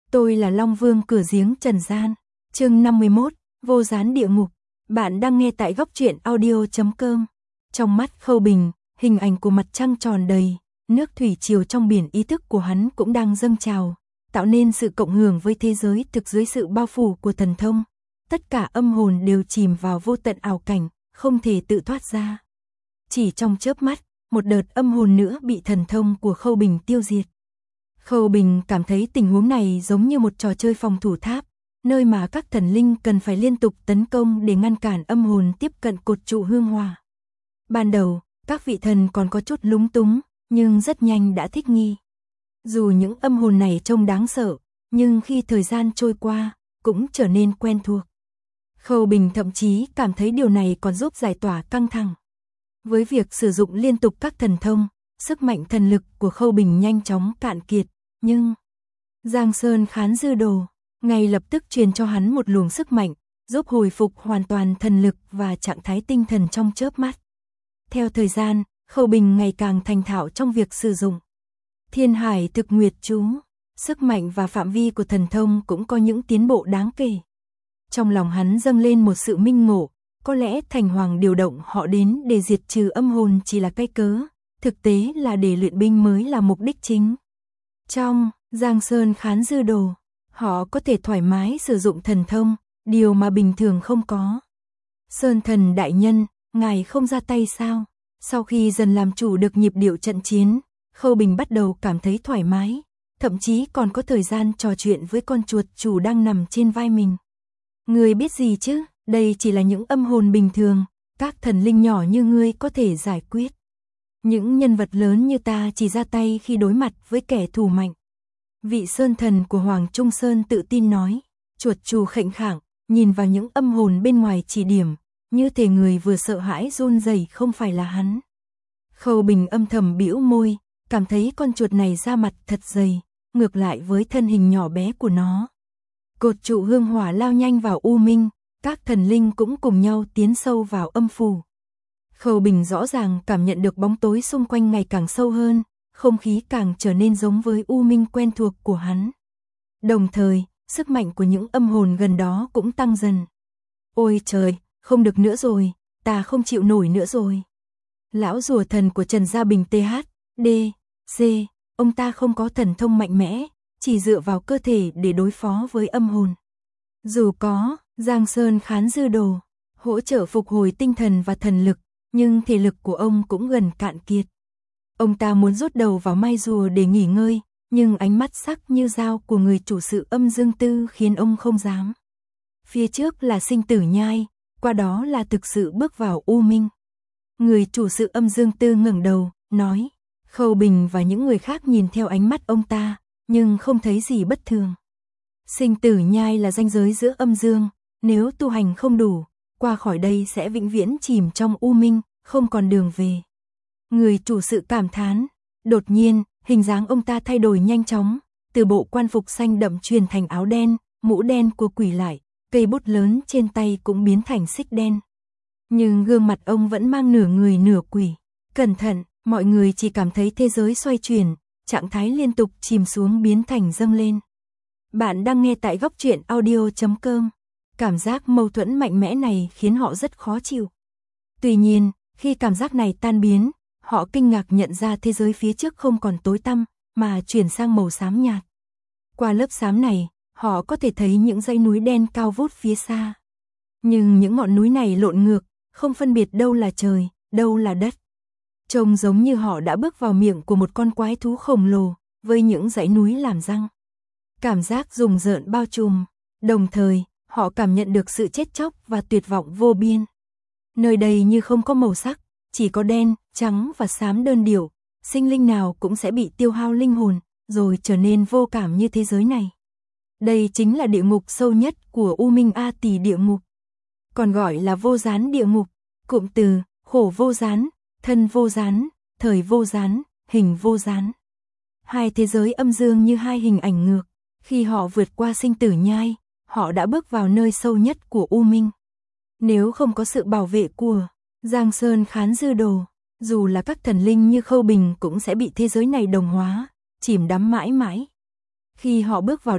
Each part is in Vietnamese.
Tôi là Long Vương cửa giếng trần gian. Chương 51, vô gián địa ngục. Bạn đang nghe tại góc truyện audio.com. Trong mắt Khâu Bình, hình ảnh của mặt trăng tròn đầy, nước thủy triều trong biển ý thức của hắn cũng đang dâng trào, tạo nên sự cộng hưởng với thế giới thực dưới sự bao phủ của thần thông. Tất cả âm hồn đều chìm vào vô tận ảo cảnh, không thể tự thoát ra. Chỉ trong chớp mắt, một đợt âm hồn nữa bị thần thông của Khâu Bình tiêu diệt. Khâu Bình cảm thấy tình huống này giống như một trò chơi phòng thủ tháp, nơi mà các thần linh cần phải liên tục tấn công để ngăn cản âm hồn tiếp cận cột trụ hương hỏa. Ban đầu, các vị thần còn có chút lúng túng, nhưng rất nhanh đã thích nghi. Dù những âm hồn này trông đáng sợ, nhưng khi thời gian trôi qua, cũng trở nên quen thuộc. Khâu Bình thậm chí cảm thấy điều này còn giúp giải tỏa căng thẳng. Với việc sử dụng liên tục các thần thông, sức mạnh thần lực của Khâu Bình nhanh chóng cạn kiệt, nhưng Giang Sơn Khán Dư Đồ ngay lập tức truyền cho hắn một luồng sức mạnh, giúp hồi phục hoàn toàn thần lực và trạng thái tinh thần trong chớp mắt. Theo thời gian, Khâu Bình ngày càng thành thạo trong việc sử dụng Thiên Hải Thực Nguyệt Chú, sức mạnh và phạm vi của thần thông cũng có những tiến bộ đáng kể. Trong lòng hắn dâng lên một sự minh ngộ, có lẽ Thành Hoàng điều động họ đến để diệt trừ âm hồn chỉ là cái cớ, thực tế là để luyện binh mới là mục đích chính. Trong Giang Sơn Khán Dư Đồ, họ có thể thoải mái sử dụng thần thông, điều mà bình thường không có. Sơn Thần đại nhân, ngài không ra tay sao? Sau khi dần làm chủ được nhịp điệu trận chiến, Khâu Bình bắt đầu cảm thấy thoải mái, thậm chí còn có thời gian trò chuyện với con chuột chủ đang nằm trên vai mình. Ngươi biết gì chứ, đây chỉ là những âm hồn bình thường, các thần linh nhỏ như ngươi có thể giải quyết. Những nhân vật lớn như ta chỉ ra tay khi đối mặt với kẻ thù mạnh. Vị Sơn Thần của Hoàng Trung Sơn tự tin nói, chuột chủ khệnh khạng, nhìn vào những âm hồn bên ngoài chỉ điểm, như thể người vừa sợ hãi run rẩy không phải là hắn. Khâu Bình âm thầm bĩu môi, cảm thấy con chuột này da mặt thật dày, ngược lại với thân hình nhỏ bé của nó. Cột trụ hương hỏa lao nhanh vào u minh, các thần linh cũng cùng nhau tiến sâu vào âm phủ. Khâu Bình rõ ràng cảm nhận được bóng tối xung quanh ngày càng sâu hơn, không khí càng trở nên giống với u minh quen thuộc của hắn. Đồng thời, sức mạnh của những âm hồn gần đó cũng tăng dần. Ôi trời, không được nữa rồi, ta không chịu nổi nữa rồi. Lão rùa thần của Trần Gia Bình THD, ông ta không có thần thông mạnh mẽ, chỉ dựa vào cơ thể để đối phó với âm hồn. Dù có Giang Sơn Khán Dư Đồ hỗ trợ phục hồi tinh thần và thần lực, nhưng thể lực của ông cũng gần cạn kiệt. Ông ta muốn rút đầu vào mai rùa để nghỉ ngơi, nhưng ánh mắt sắc như dao của người chủ sự Âm Dương Tư khiến ông không dám. Phía trước là sinh tử nhai, qua đó là thực sự bước vào u minh. Người chủ sự Âm Dương Tư ngẩng đầu, nói. Khâu Bình và những người khác nhìn theo ánh mắt ông ta, nhưng không thấy gì bất thường. Sinh tử nhai là ranh giới giữa âm dương, nếu tu hành không đủ, qua khỏi đây sẽ vĩnh viễn chìm trong u minh, không còn đường về. Người chủ sự cảm thán, đột nhiên, hình dáng ông ta thay đổi nhanh chóng, từ bộ quan phục xanh đậm truyền thành áo đen, mũ đen của quỷ lại, cây bút lớn trên tay cũng biến thành xích đen. Nhưng gương mặt ông vẫn mang nửa người nửa quỷ. Cẩn thận, mọi người chỉ cảm thấy thế giới xoay chuyển, trạng thái liên tục chìm xuống biến thành dâng lên. Bạn đang nghe tại góc truyện audio.com. Cảm giác mâu thuẫn mạnh mẽ này khiến họ rất khó chịu. Tuy nhiên, khi cảm giác này tan biến, họ kinh ngạc nhận ra thế giới phía trước không còn tối tăm, mà chuyển sang màu xám nhạt. Qua lớp xám này, họ có thể thấy những dãy núi đen cao vút phía xa. Nhưng những ngọn núi này lộn ngược, không phân biệt đâu là trời, đâu là đất. Trông giống như họ đã bước vào miệng của một con quái thú khổng lồ, với những dãy núi làm răng. Cảm giác rùng rợn bao trùm, đồng thời, họ cảm nhận được sự chết chóc và tuyệt vọng vô biên. Nơi đây như không có màu sắc, chỉ có đen, trắng và xám đơn điệu, sinh linh nào cũng sẽ bị tiêu hao linh hồn, rồi trở nên vô cảm như thế giới này. Đây chính là địa ngục sâu nhất của U Minh A Tỳ địa ngục. Còn gọi là vô gián địa ngục, cụm từ, khổ vô gián, thân vô gián, thời vô gián, hình vô gián. Hai thế giới âm dương như hai hình ảnh ngược, khi họ vượt qua sinh tử nhai, họ đã bước vào nơi sâu nhất của U Minh. Nếu không có sự bảo vệ của Giang Sơn Khán Dư Đồ, dù là các thần linh như Khâu Bình cũng sẽ bị thế giới này đồng hóa, chìm đắm mãi mãi. Khi họ bước vào đây,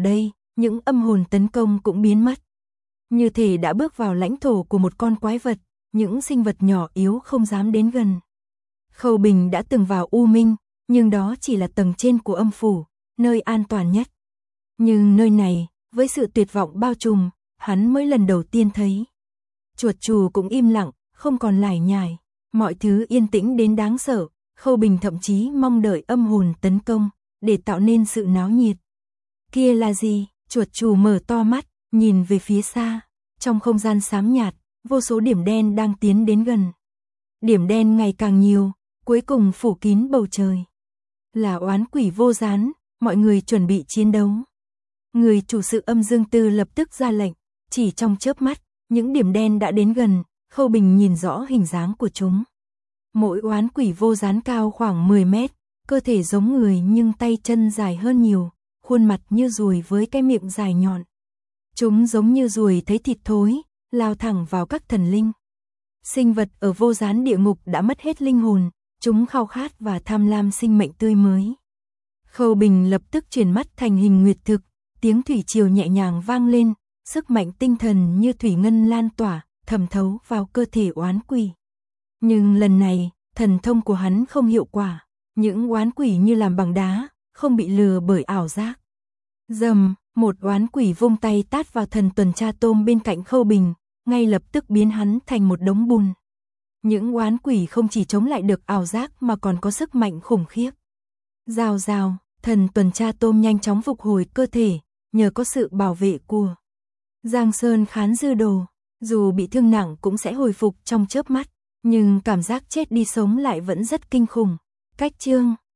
những âm hồn tấn công cũng biến mất. Như thể đã bước vào lãnh thổ của một con quái vật, những sinh vật nhỏ yếu không dám đến gần. Khâu Bình đã từng vào U Minh, nhưng đó chỉ là tầng trên của âm phủ, nơi an toàn nhất. Nhưng nơi này, với sự tuyệt vọng bao trùm, hắn mới lần đầu tiên thấy. Chuột chù cũng im lặng, không còn lải nhải, mọi thứ yên tĩnh đến đáng sợ. Khâu Bình thậm chí mong đợi âm hồn tấn công, để tạo nên sự náo nhiệt. Kia là gì? Chuột chù mở to mắt, nhìn về phía xa. Trong không gian xám nhạt, vô số điểm đen đang tiến đến gần. Điểm đen ngày càng nhiều, cuối cùng phủ kín bầu trời. Là oán quỷ Vô Gián, mọi người chuẩn bị chiến đấu. Người chủ sự Âm Dương Tư lập tức ra lệnh, chỉ trong chớp mắt, những điểm đen đã đến gần, Khâu Bình nhìn rõ hình dáng của chúng. Mỗi oán quỷ Vô Gián cao khoảng 10 mét, cơ thể giống người nhưng tay chân dài hơn nhiều, khuôn mặt như ruồi với cái miệng dài nhọn. Chúng giống như ruồi thấy thịt thối, lao thẳng vào các thần linh. Sinh vật ở Vô Gián địa ngục đã mất hết linh hồn, chúng khao khát và tham lam sinh mệnh tươi mới. Khâu Bình lập tức chuyển mắt thành hình nguyệt thực, tiếng thủy triều nhẹ nhàng vang lên, sức mạnh tinh thần như thủy ngân lan tỏa, thẩm thấu vào cơ thể oán quỷ. Nhưng lần này, thần thông của hắn không hiệu quả, những oán quỷ như làm bằng đá, không bị lừa bởi ảo giác. Rầm, một oán quỷ vung tay tát vào thần tuần tra tôm bên cạnh Khâu Bình, ngay lập tức biến hắn thành một đống bùn. Những oán quỷ không chỉ chống lại được ảo giác mà còn có sức mạnh khủng khiếp. Rào rào, thần tuần tra tôm nhanh chóng phục hồi cơ thể, nhờ có sự bảo vệ của Giang Sơn Khán Dư Đồ, dù bị thương nặng cũng sẽ hồi phục trong chớp mắt, nhưng cảm giác chết đi sống lại vẫn rất kinh khủng. Cách chương